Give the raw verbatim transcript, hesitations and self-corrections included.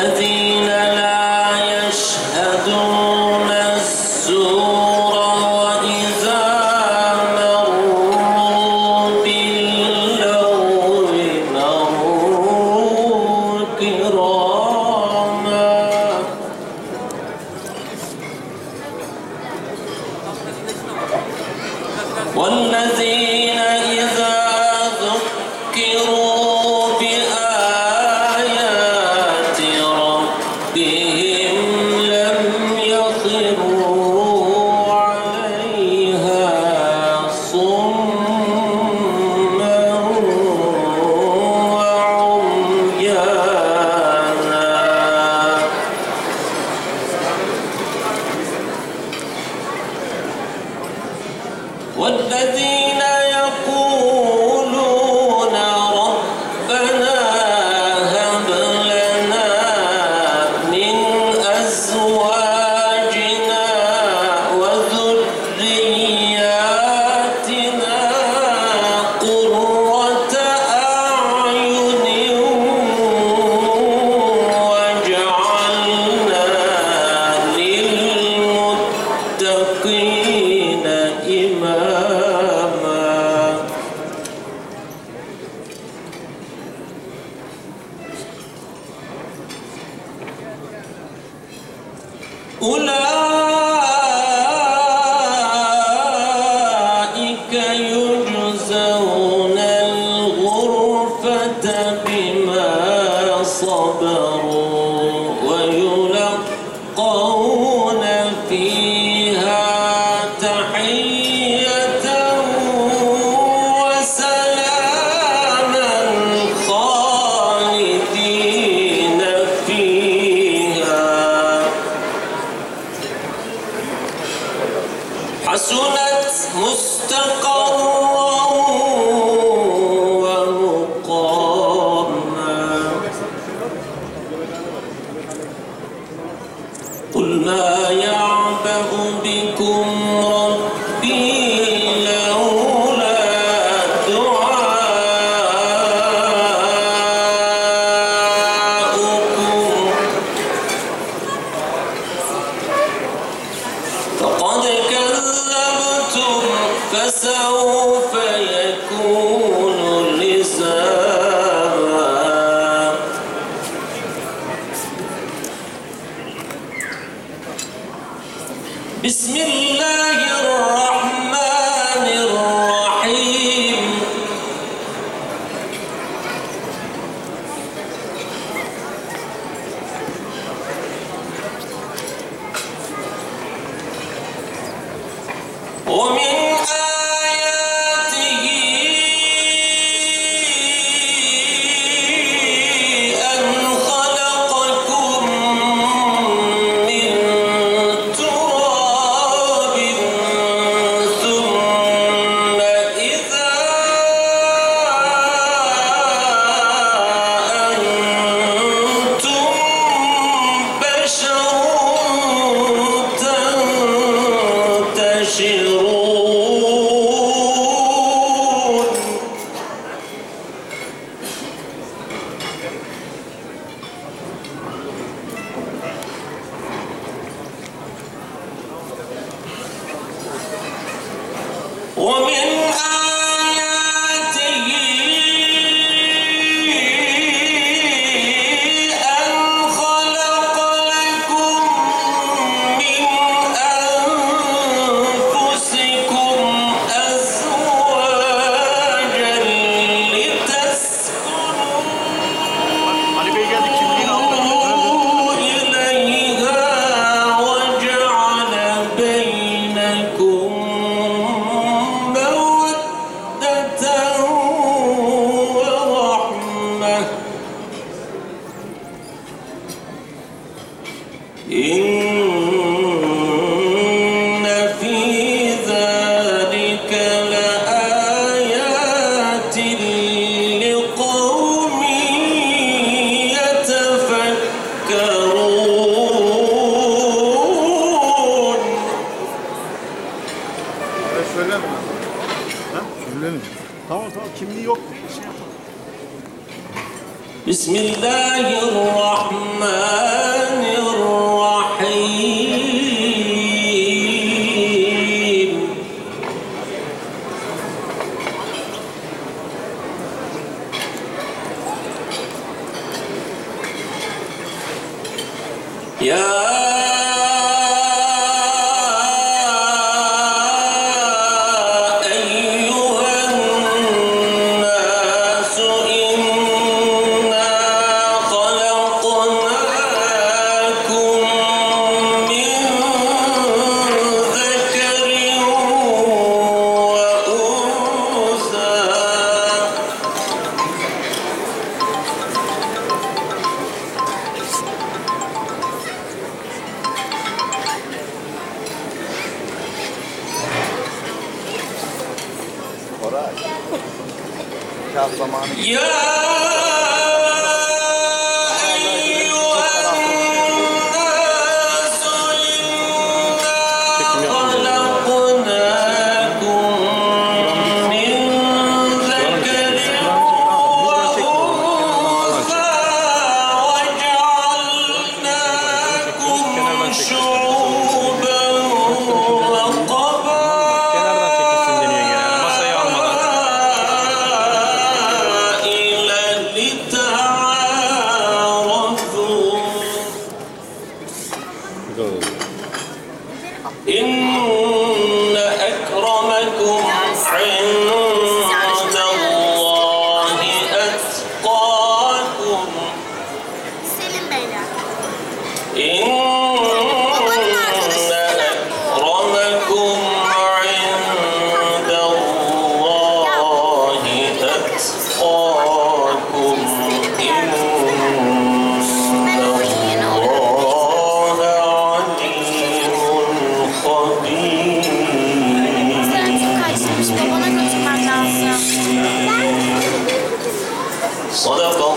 والذين لا يشهدون الزور وإذا مروا باللغو مروا كراما والذين إذا ذكروا بآيات ربهم لم يخروا عليها صما وعميانا والذين يقولون ربنا هب لنا من أزواجنا وذرياتنا قرة أعين واجعلنا للمتقين إماما أولئك يجزون الغرفة بما صبروا ويلقون فيها تحية وسلاما خالدين فيها حسنت مستقرا ومقاما قل ما يعبأ بكم ربي لولا دعاؤكم فقد كذبتم فسوف يكون لزاما بسم الله الرحمن الرحيم ومن آياته أن خلقكم من تراب ثم إذا أنتم بشر تنتشرون ومن آياته أن خلق لكم من أنفسكم أزواجا لتسكنوا إليها وجعل بينكم مودة ورحمة إن في ذلك لآيات لقوم يتفكرون Söyleme. Ha? Söyleme. Tamam tamam kimliği yok. Şey yapalım. بسم الله الرحمن الرحيم يا Koray. Kağıt zamanı. يا أيها الناس إنا خلقناكم من ذكر وأنثى وجعلناكم شعوبا إن أكرمكم عند الله أتقاكم Selim Beyler. إن أكرمكم عند الله أتقاكم إن صدق